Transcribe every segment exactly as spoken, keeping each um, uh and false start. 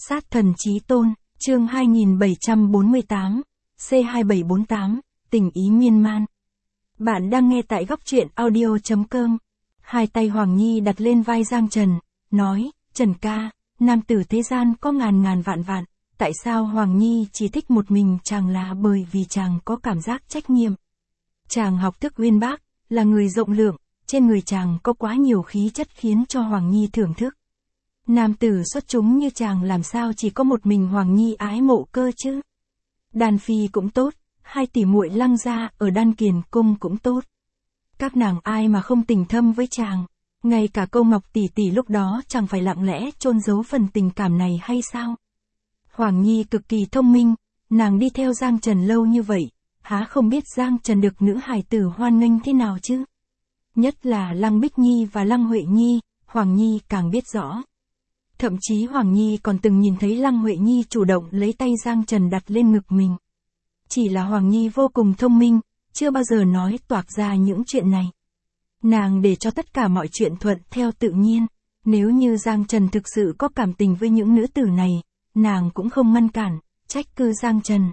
Sát thần chí tôn, chương hai nghìn bảy trăm bốn mươi tám, C hai bảy bốn tám, tình ý miên man. Bạn đang nghe tại góc truyện audio chấm com. Hai tay Hoàng Nhi đặt lên vai Giang Trần, nói, Trần ca, nam tử thế gian có ngàn ngàn vạn vạn, tại sao Hoàng Nhi chỉ thích một mình chàng là bởi vì chàng có cảm giác trách nhiệm. Chàng học thức uyên bác, là người rộng lượng, trên người chàng có quá nhiều khí chất khiến cho Hoàng Nhi thưởng thức. Nam tử xuất chúng như chàng làm sao chỉ có một mình Hoàng Nhi ái mộ cơ chứ. Đan Phi cũng tốt, hai tỷ muội Lăng gia ở Đan Kiền cung cũng tốt. Các nàng ai mà không tình thâm với chàng, ngay cả Câu Ngọc tỷ tỷ lúc đó chẳng phải lặng lẽ chôn giấu phần tình cảm này hay sao? Hoàng Nhi cực kỳ thông minh, nàng đi theo Giang Trần lâu như vậy, há không biết Giang Trần được nữ hài tử hoan nghênh thế nào chứ? Nhất là Lăng Bích Nhi và Lăng Huệ Nhi, Hoàng Nhi càng biết rõ. Thậm chí Hoàng Nhi còn từng nhìn thấy Lăng Huệ Nhi chủ động lấy tay Giang Trần đặt lên ngực mình. Chỉ là Hoàng Nhi vô cùng thông minh, chưa bao giờ nói toạc ra những chuyện này. Nàng để cho tất cả mọi chuyện thuận theo tự nhiên, nếu như Giang Trần thực sự có cảm tình với những nữ tử này, nàng cũng không ngăn cản, trách cứ Giang Trần.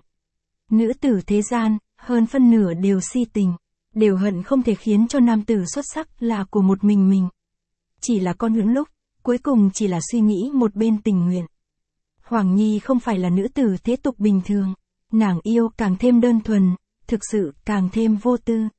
Nữ tử thế gian, hơn phân nửa đều si tình, đều hận không thể khiến cho nam tử xuất sắc là của một mình mình. Chỉ là con những lúc, cuối cùng chỉ là suy nghĩ một bên tình nguyện. Hoàng Nhi không phải là nữ tử thế tục bình thường, nàng yêu càng thêm đơn thuần, thực sự càng thêm vô tư.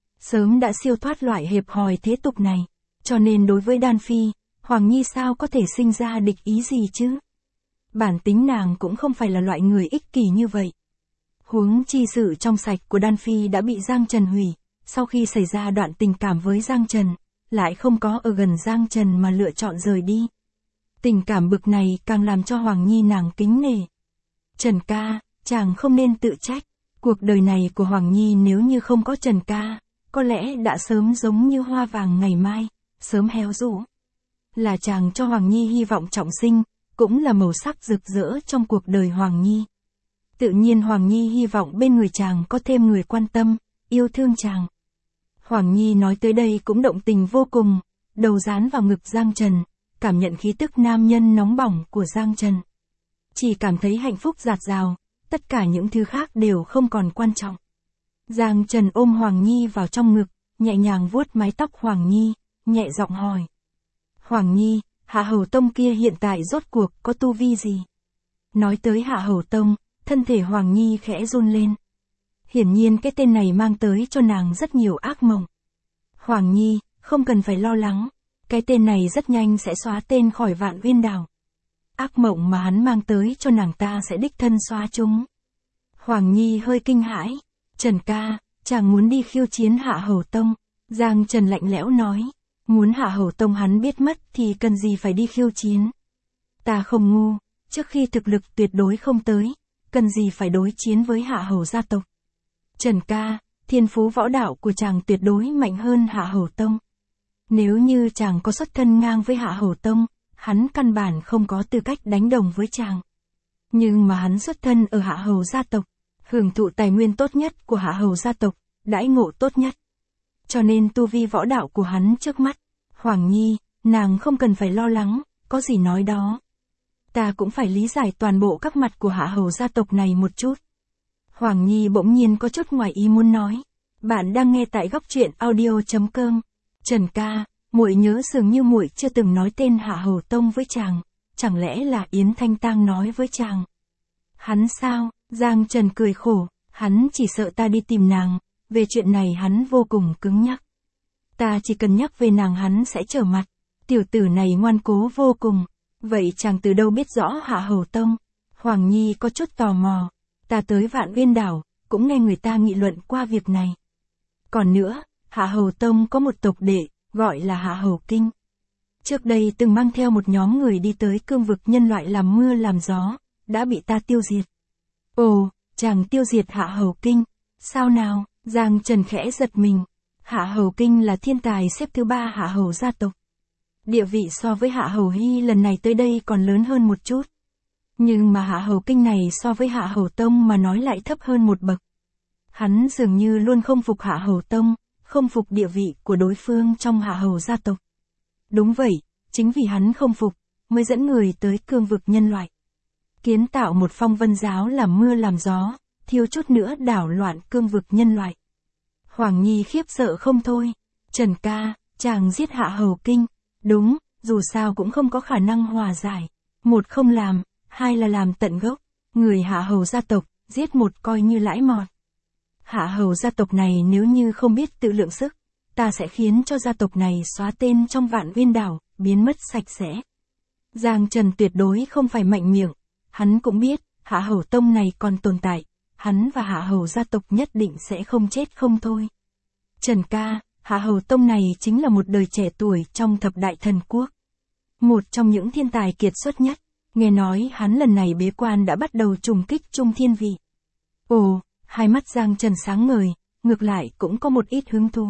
Sớm đã siêu thoát loại hẹp hòi thế tục này, cho nên đối với Đan Phi, Hoàng Nhi sao có thể sinh ra địch ý gì chứ? Bản tính nàng cũng không phải là loại người ích kỷ như vậy. Huống chi sự trong sạch của Đan Phi đã bị Giang Trần hủy, sau khi xảy ra đoạn tình cảm với Giang Trần, lại không có ở gần Giang Trần mà lựa chọn rời đi. Tình cảm bực này càng làm cho Hoàng Nhi nàng kính nể. Trần ca, chàng không nên tự trách, cuộc đời này của Hoàng Nhi nếu như không có Trần ca, có lẽ đã sớm giống như hoa vàng ngày mai, sớm héo rũ. Là chàng cho Hoàng Nhi hy vọng trọng sinh, cũng là màu sắc rực rỡ trong cuộc đời Hoàng Nhi. Tự nhiên Hoàng Nhi hy vọng bên người chàng có thêm người quan tâm, yêu thương chàng. Hoàng Nhi nói tới đây cũng động tình vô cùng, đầu dán vào ngực Giang Trần, cảm nhận khí tức nam nhân nóng bỏng của Giang Trần. Chỉ cảm thấy hạnh phúc dạt dào, tất cả những thứ khác đều không còn quan trọng. Giang Trần ôm Hoàng Nhi vào trong ngực, nhẹ nhàng vuốt mái tóc Hoàng Nhi, nhẹ giọng hỏi. Hoàng Nhi, Hạ Hầu Tông kia hiện tại rốt cuộc có tu vi gì? Nói tới Hạ Hầu Tông, thân thể Hoàng Nhi khẽ run lên. Hiển nhiên cái tên này mang tới cho nàng rất nhiều ác mộng. Hoàng Nhi, không cần phải lo lắng, cái tên này rất nhanh sẽ xóa tên khỏi Vạn Uyên Đảo. Ác mộng mà hắn mang tới cho nàng ta sẽ đích thân xóa chúng. Hoàng Nhi hơi kinh hãi. Trần ca, chàng muốn đi khiêu chiến Hạ Hầu Tông. Giang Trần lạnh lẽo nói, muốn Hạ Hầu Tông hắn biết mất thì cần gì phải đi khiêu chiến. Ta không ngu, trước khi thực lực tuyệt đối không tới, cần gì phải đối chiến với Hạ Hầu gia tộc. Trần ca, thiên phú võ đạo của chàng tuyệt đối mạnh hơn Hạ Hầu Tông. Nếu như chàng có xuất thân ngang với Hạ Hầu Tông, hắn căn bản không có tư cách đánh đồng với chàng. Nhưng mà hắn xuất thân ở Hạ Hầu gia tộc, hưởng thụ tài nguyên tốt nhất của Hạ Hầu gia tộc, đãi ngộ tốt nhất. Cho nên tu vi võ đạo của hắn trước mắt. Hoàng Nhi, nàng không cần phải lo lắng, có gì nói đó. Ta cũng phải lý giải toàn bộ các mặt của Hạ Hầu gia tộc này một chút. Hoàng Nhi bỗng nhiên có chút ngoài ý muốn nói. Bạn đang nghe tại góc truyện audio chấm com. Trần ca, muội nhớ dường như muội chưa từng nói tên Hạ Hầu Tông với chàng, chẳng lẽ là Yến Thanh Tang nói với chàng? Hắn sao? Giang Trần cười khổ, hắn chỉ sợ ta đi tìm nàng, về chuyện này hắn vô cùng cứng nhắc. Ta chỉ cần nhắc về nàng hắn sẽ trở mặt, tiểu tử này ngoan cố vô cùng, vậy chàng từ đâu biết rõ Hạ Hầu Tông? Hoàng Nhi có chút tò mò, ta tới Vạn Uyên Đảo, cũng nghe người ta nghị luận qua việc này. Còn nữa, Hạ Hầu Tông có một tộc đệ, gọi là Hạ Hầu Kinh. Trước đây từng mang theo một nhóm người đi tới cương vực nhân loại làm mưa làm gió, đã bị ta tiêu diệt. Ồ, chàng tiêu diệt Hạ Hầu Kinh, sao nào? Giang Trần khẽ giật mình. Hạ Hầu Kinh là thiên tài xếp thứ ba Hạ Hầu gia tộc. Địa vị so với Hạ Hầu Hy lần này tới đây còn lớn hơn một chút. Nhưng mà Hạ Hầu Kinh này so với Hạ Hầu Tông mà nói lại thấp hơn một bậc. Hắn dường như luôn không phục Hạ Hầu Tông, không phục địa vị của đối phương trong Hạ Hầu gia tộc. Đúng vậy, chính vì hắn không phục, mới dẫn người tới cương vực nhân loại. kiến tạo một phong vân giáo làm mưa làm gió, thiếu chút nữa đảo loạn cương vực nhân loại. Hoàng Nhi khiếp sợ không thôi. Trần ca, chàng giết Hạ Hầu Kinh. Đúng, dù sao cũng không có khả năng hòa giải. Một không làm, hai là làm tận gốc. Người Hạ Hầu gia tộc, giết một coi như lãi mọt. Hạ Hầu gia tộc này nếu như không biết tự lượng sức, ta sẽ khiến cho gia tộc này xóa tên trong Vạn Viên đảo, biến mất sạch sẽ. Giang Trần tuyệt đối không phải mạnh miệng. Hắn cũng biết, Hạ Hầu tông này còn tồn tại. Hắn và Hạ Hầu gia tộc nhất định sẽ không chết không thôi. Trần ca, Hạ Hầu tông này chính là một đời trẻ tuổi trong thập đại thần quốc. Một trong những thiên tài kiệt xuất nhất. Nghe nói hắn lần này bế quan đã bắt đầu trùng kích Trung Thiên Vị. Ồ, hai mắt Giang Trần sáng ngời, ngược lại cũng có một ít hứng thú.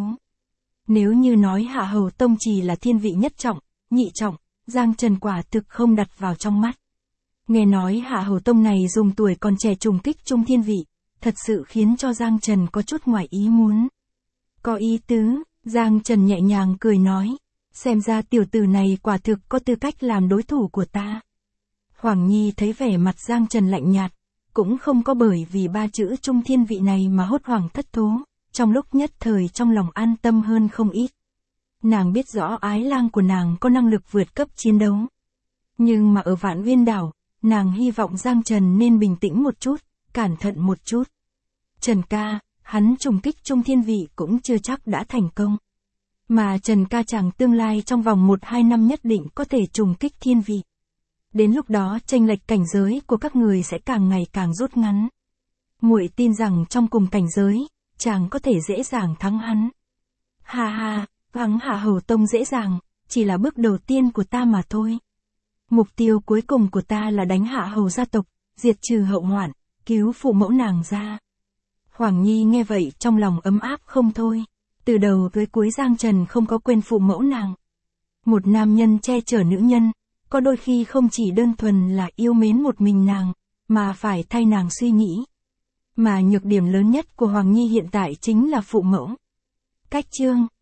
Nếu như nói Hạ Hầu tông chỉ là thiên vị nhất trọng, nhị trọng, Giang Trần quả thực không đặt vào trong mắt. Nghe nói Hạ Hầu tông này dùng tuổi còn trẻ trùng kích Trung Thiên Vị, thật sự khiến cho Giang Trần có chút ngoài ý muốn. Có ý tứ, Giang Trần nhẹ nhàng cười nói, xem ra tiểu tử này quả thực có tư cách làm đối thủ của ta. Hoàng Nhi thấy vẻ mặt Giang Trần lạnh nhạt, cũng không có bởi vì ba chữ Trung Thiên Vị này mà hốt hoảng thất thố, trong lúc nhất thời trong lòng an tâm hơn không ít. Nàng biết rõ ái lang của nàng có năng lực vượt cấp chiến đấu. Nhưng mà ở Vạn Viên đảo, nàng hy vọng Giang Trần nên bình tĩnh một chút, cẩn thận một chút. Trần ca, hắn trùng kích Trung Thiên Vị cũng chưa chắc đã thành công. Mà Trần ca chàng tương lai trong vòng một hai năm nhất định có thể trùng kích Thiên Vị. Đến lúc đó chênh lệch cảnh giới của các người sẽ càng ngày càng rút ngắn. Muội tin rằng trong cùng cảnh giới, chàng có thể dễ dàng thắng hắn. Ha ha, thắng Hạ Hầu tông dễ dàng, chỉ là bước đầu tiên của ta mà thôi. Mục tiêu cuối cùng của ta là đánh Hạ Hầu gia tộc, diệt trừ hậu hoạn, cứu phụ mẫu nàng ra. Hoàng Nhi nghe vậy trong lòng ấm áp không thôi. Từ đầu tới cuối Giang Trần không có quên phụ mẫu nàng. Một nam nhân che chở nữ nhân, có đôi khi không chỉ đơn thuần là yêu mến một mình nàng, mà phải thay nàng suy nghĩ. Mà nhược điểm lớn nhất của Hoàng Nhi hiện tại chính là phụ mẫu. Cách chương